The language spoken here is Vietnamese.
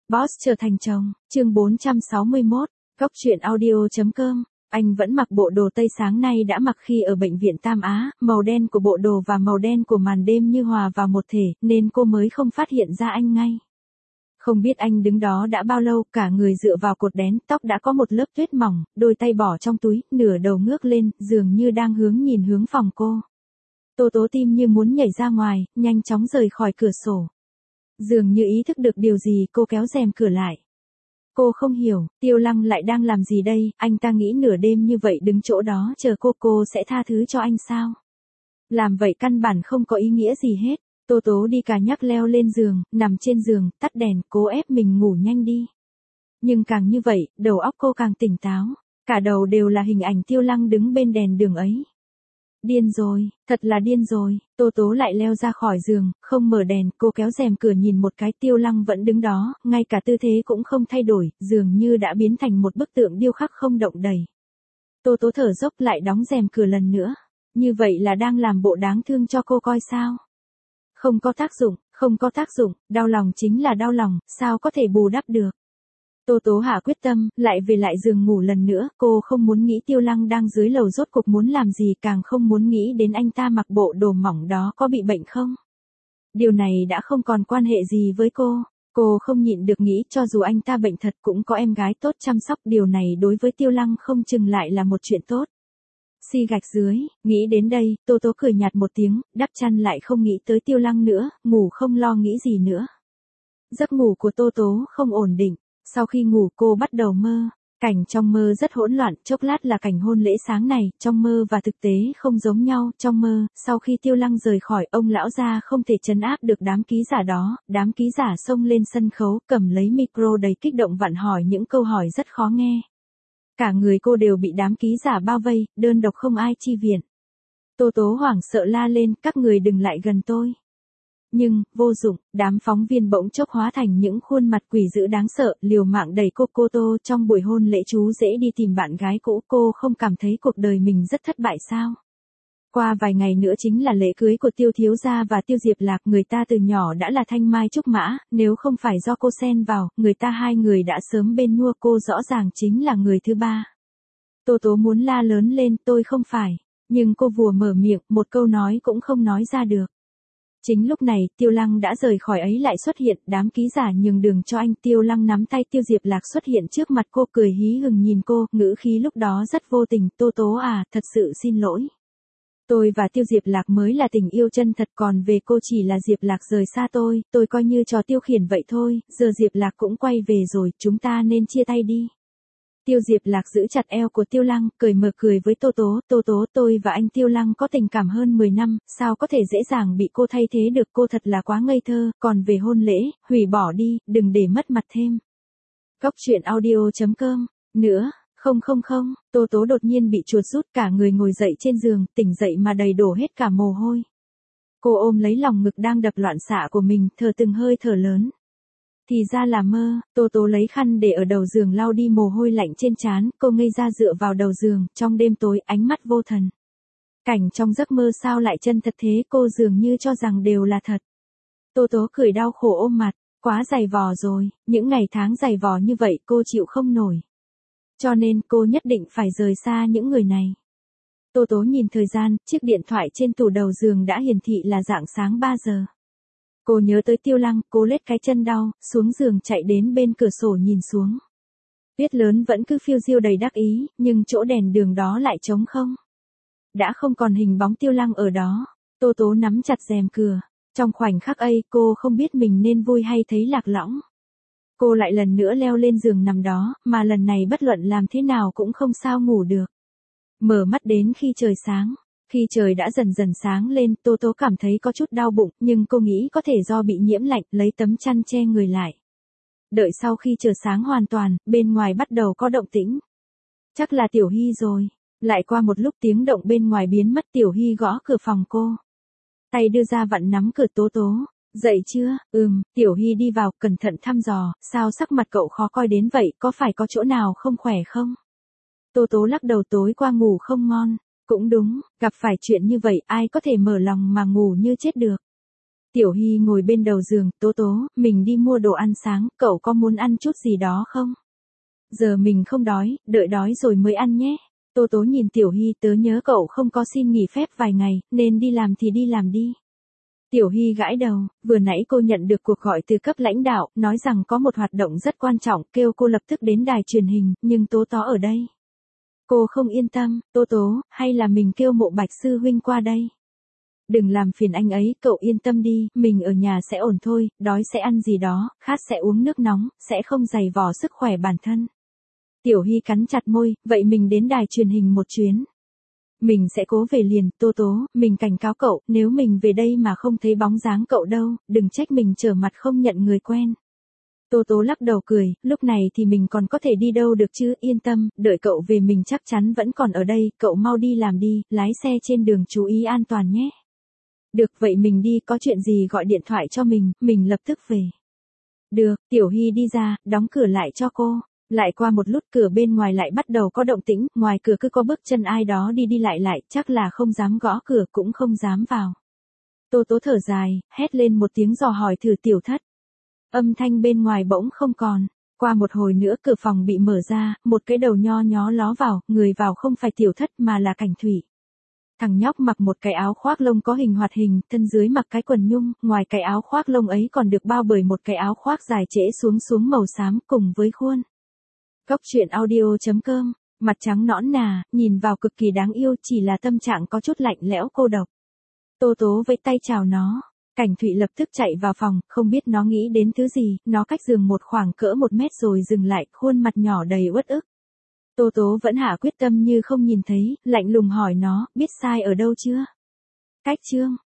Boss trở thành chồng, chương 461, Góc truyện audio.com. Anh vẫn mặc bộ đồ tây sáng nay đã mặc khi ở bệnh viện Tam Á, màu đen của bộ đồ và màu đen của màn đêm như hòa vào một thể, nên cô mới không phát hiện ra anh ngay. Không biết anh đứng đó đã bao lâu, cả người dựa vào cột đén, tóc đã có một lớp tuyết mỏng, đôi tay bỏ trong túi, nửa đầu ngước lên, dường như đang nhìn hướng phòng cô. Tô Tố tim như muốn nhảy ra ngoài, nhanh chóng rời khỏi cửa sổ. Dường như ý thức được điều gì, cô kéo rèm cửa lại. Cô không hiểu, Tiêu Lăng lại đang làm gì đây, anh ta nghĩ nửa đêm như vậy đứng chỗ đó chờ cô sẽ tha thứ cho anh sao? Làm vậy căn bản không có ý nghĩa gì hết. Tô Tố đi cà nhắc leo lên giường, nằm trên giường, tắt đèn, cố ép mình ngủ nhanh đi. Nhưng càng như vậy, đầu óc cô càng tỉnh táo, cả đầu đều là hình ảnh Tiêu Lăng đứng bên đèn đường ấy. Điên rồi, thật là điên rồi. Tô Tố lại leo ra khỏi giường, không mở đèn, cô kéo rèm cửa nhìn một cái, Tiêu Lăng vẫn đứng đó, ngay cả tư thế cũng không thay đổi, dường như đã biến thành một bức tượng điêu khắc không động đậy. Tô Tố thở dốc lại đóng rèm cửa lần nữa. Như vậy là đang làm bộ đáng thương cho cô coi sao? Không có tác dụng, không có tác dụng, đau lòng chính là đau lòng, sao có thể bù đắp được? Tô Tố hạ quyết tâm, lại về lại giường ngủ lần nữa, cô không muốn nghĩ Tiêu Lăng đang dưới lầu rốt cuộc muốn làm gì, càng không muốn nghĩ đến anh ta mặc bộ đồ mỏng đó có bị bệnh không. Điều này đã không còn quan hệ gì với cô không nhịn được nghĩ cho dù anh ta bệnh thật cũng có em gái tốt chăm sóc, điều này đối với Tiêu Lăng không chừng lại là một chuyện tốt. Xi gạch dưới, nghĩ đến đây, Tô Tố cười nhạt một tiếng, đắp chăn lại không nghĩ tới Tiêu Lăng nữa, ngủ không lo nghĩ gì nữa. Giấc ngủ của Tô Tố không ổn định. Sau khi ngủ cô bắt đầu mơ, cảnh trong mơ rất hỗn loạn, chốc lát là cảnh hôn lễ sáng này, trong mơ và thực tế không giống nhau, trong mơ, sau khi Tiêu Lăng rời khỏi, ông lão gia không thể trấn áp được đám ký giả đó, đám ký giả xông lên sân khấu, cầm lấy micro đầy kích động vặn hỏi những câu hỏi rất khó nghe. Cả người cô đều bị đám ký giả bao vây, đơn độc không ai chi viện. Tô Tố hoảng sợ la lên, các người đừng lại gần tôi. Nhưng, vô dụng, đám phóng viên bỗng chốc hóa thành những khuôn mặt quỷ dữ đáng sợ, liều mạng đẩy cô Tô. Trong buổi hôn lễ chú rể đi tìm bạn gái cũ, cô không cảm thấy cuộc đời mình rất thất bại sao? Qua vài ngày nữa chính là lễ cưới của Tiêu thiếu gia và Tiêu Diệp Lạc, người ta từ nhỏ đã là thanh mai trúc mã, nếu không phải do cô xen vào, người ta hai người đã sớm bên nhua, cô rõ ràng chính là người thứ ba. Tô Tố muốn la lớn lên, tôi không phải, nhưng cô vừa mở miệng, một câu nói cũng không nói ra được. Chính lúc này, Tiêu Lăng đã rời khỏi ấy lại xuất hiện, đám ký giả nhường đường cho anh, Tiêu Lăng nắm tay Tiêu Diệp Lạc xuất hiện trước mặt cô, cười hí hửng nhìn cô, ngữ khí lúc đó rất vô tình, Tô Tố à, thật sự xin lỗi. Tôi và Tiêu Diệp Lạc mới là tình yêu chân thật, còn về cô chỉ là Diệp Lạc rời xa tôi coi như trò tiêu khiển vậy thôi, giờ Diệp Lạc cũng quay về rồi, chúng ta nên chia tay đi. Tiêu Diệp Lạc giữ chặt eo của Tiêu Lăng, cười mờ cười với Tô Tố, tôi và anh Tiêu Lăng có tình cảm hơn 10 năm, sao có thể dễ dàng bị cô thay thế được, cô thật là quá ngây thơ, còn về hôn lễ, hủy bỏ đi, đừng để mất mặt thêm. Góc truyện audio.com, nữa, không, Tô Tố đột nhiên bị chuột rút, cả người ngồi dậy trên giường, tỉnh dậy mà đầy đổ hết cả mồ hôi. Cô ôm lấy lòng ngực đang đập loạn xạ của mình, thở từng hơi thở lớn. Thì ra là mơ, Tô Tố lấy khăn để ở đầu giường lau đi mồ hôi lạnh trên trán, cô ngây ra dựa vào đầu giường, trong đêm tối, ánh mắt vô thần. Cảnh trong giấc mơ sao lại chân thật thế, cô dường như cho rằng đều là thật. Tô Tố cười đau khổ ôm mặt, quá dày vò rồi, những ngày tháng dày vò như vậy cô chịu không nổi. Cho nên cô nhất định phải rời xa những người này. Tô Tố nhìn thời gian, chiếc điện thoại trên tủ đầu giường đã hiển thị là rạng sáng 3 giờ. Cô nhớ tới Tiêu Lăng, cô lết cái chân đau, xuống giường chạy đến bên cửa sổ nhìn xuống. Tuyết lớn vẫn cứ phiêu diêu đầy đắc ý, nhưng chỗ đèn đường đó lại trống không. Đã không còn hình bóng Tiêu Lăng ở đó. Tô Tố nắm chặt rèm cửa. Trong khoảnh khắc ấy, cô không biết mình nên vui hay thấy lạc lõng. Cô lại lần nữa leo lên giường nằm đó, mà lần này bất luận làm thế nào cũng không sao ngủ được. Mở mắt đến khi trời sáng. Khi trời đã dần dần sáng lên, Tô Tố cảm thấy có chút đau bụng, nhưng cô nghĩ có thể do bị nhiễm lạnh, lấy tấm chăn che người lại. Đợi sau khi trời sáng hoàn toàn, bên ngoài bắt đầu có động tĩnh. Chắc là Tiểu Hy rồi. Lại qua một lúc tiếng động bên ngoài biến mất, Tiểu Hy gõ cửa phòng cô. Tay đưa ra vặn nắm cửa. Tố, dậy chưa? Tiểu Hy đi vào, cẩn thận thăm dò, sao sắc mặt cậu khó coi đến vậy, có phải có chỗ nào không khỏe không? Tô Tố lắc đầu, tối qua ngủ không ngon. Cũng đúng, gặp phải chuyện như vậy ai có thể mở lòng mà ngủ như chết được. Tiểu Hy ngồi bên đầu giường, Tố Tố, mình đi mua đồ ăn sáng, cậu có muốn ăn chút gì đó không? Giờ mình không đói, đợi đói rồi mới ăn nhé. Tố Tố nhìn Tiểu Hy, tớ nhớ cậu không có xin nghỉ phép vài ngày, nên đi làm thì đi làm đi. Tiểu Hy gãi đầu, vừa nãy cô nhận được cuộc gọi từ cấp lãnh đạo, nói rằng có một hoạt động rất quan trọng, kêu cô lập tức đến đài truyền hình, nhưng Tố Tố ở đây. Cô không yên tâm, Tố Tố, hay là mình kêu Mộ Bạch sư huynh qua đây? Đừng làm phiền anh ấy, cậu yên tâm đi, mình ở nhà sẽ ổn thôi, đói sẽ ăn gì đó, khát sẽ uống nước nóng, sẽ không giày vò sức khỏe bản thân. Tiểu Hy cắn chặt môi, vậy mình đến đài truyền hình một chuyến. Mình sẽ cố về liền, Tố Tố, mình cảnh cáo cậu, nếu mình về đây mà không thấy bóng dáng cậu đâu, đừng trách mình trở mặt không nhận người quen. Tố Tố lắc đầu cười, lúc này thì mình còn có thể đi đâu được chứ, yên tâm, đợi cậu về mình chắc chắn vẫn còn ở đây, cậu mau đi làm đi, lái xe trên đường chú ý an toàn nhé. Được, vậy mình đi, có chuyện gì gọi điện thoại cho mình lập tức về. Được, Tiểu Hy đi ra, đóng cửa lại cho cô. Lại qua một lúc cửa bên ngoài lại bắt đầu có động tĩnh, ngoài cửa cứ có bước chân ai đó đi đi lại, chắc là không dám gõ cửa cũng không dám vào. Tố Tố thở dài, hét lên một tiếng dò hỏi thử Tiểu Thất. Âm thanh bên ngoài bỗng không còn. Qua một hồi nữa cửa phòng bị mở ra, một cái đầu nho nhó ló vào, người vào không phải Tiểu Thất mà là Cảnh Thủy. Thằng nhóc mặc một cái áo khoác lông có hình hoạt hình, thân dưới mặc cái quần nhung, ngoài cái áo khoác lông ấy còn được bao bởi một cái áo khoác dài trễ xuống màu xám cùng với khuôn. Cốc truyện audio.com, mặt trắng nõn nà, nhìn vào cực kỳ đáng yêu, chỉ là tâm trạng có chút lạnh lẽo cô độc. Tố Tố vẫy tay chào nó. Cảnh Thụy lập tức chạy vào phòng, không biết nó nghĩ đến thứ gì, nó cách giường một khoảng cỡ 1 mét rồi dừng lại, khuôn mặt nhỏ đầy uất ức. Tố Tố vẫn hạ quyết tâm như không nhìn thấy, lạnh lùng hỏi nó, biết sai ở đâu chưa? Cách chương.